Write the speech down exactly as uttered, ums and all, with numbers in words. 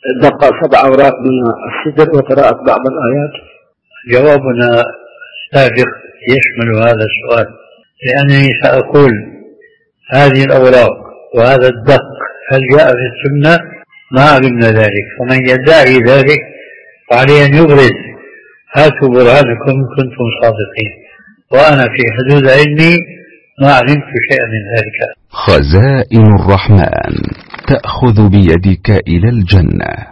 دق سبع أوراق من السدر وقراءة بعض الآيات؟ جوابنا سابق يشمل هذا السؤال، لأنني سأقول هذه الأوراق وهذا الدق هل جاء في السنة؟ ما علمنا ذلك، فمن يدعي ذلك فعليه أن يبرز هاتوا برهانكم إن كنتم صادقين، وأنا في حدود علمي ما علمت شيئا من ذلك. خزائن الرحمن تأخذ بيدك إلى الجنة.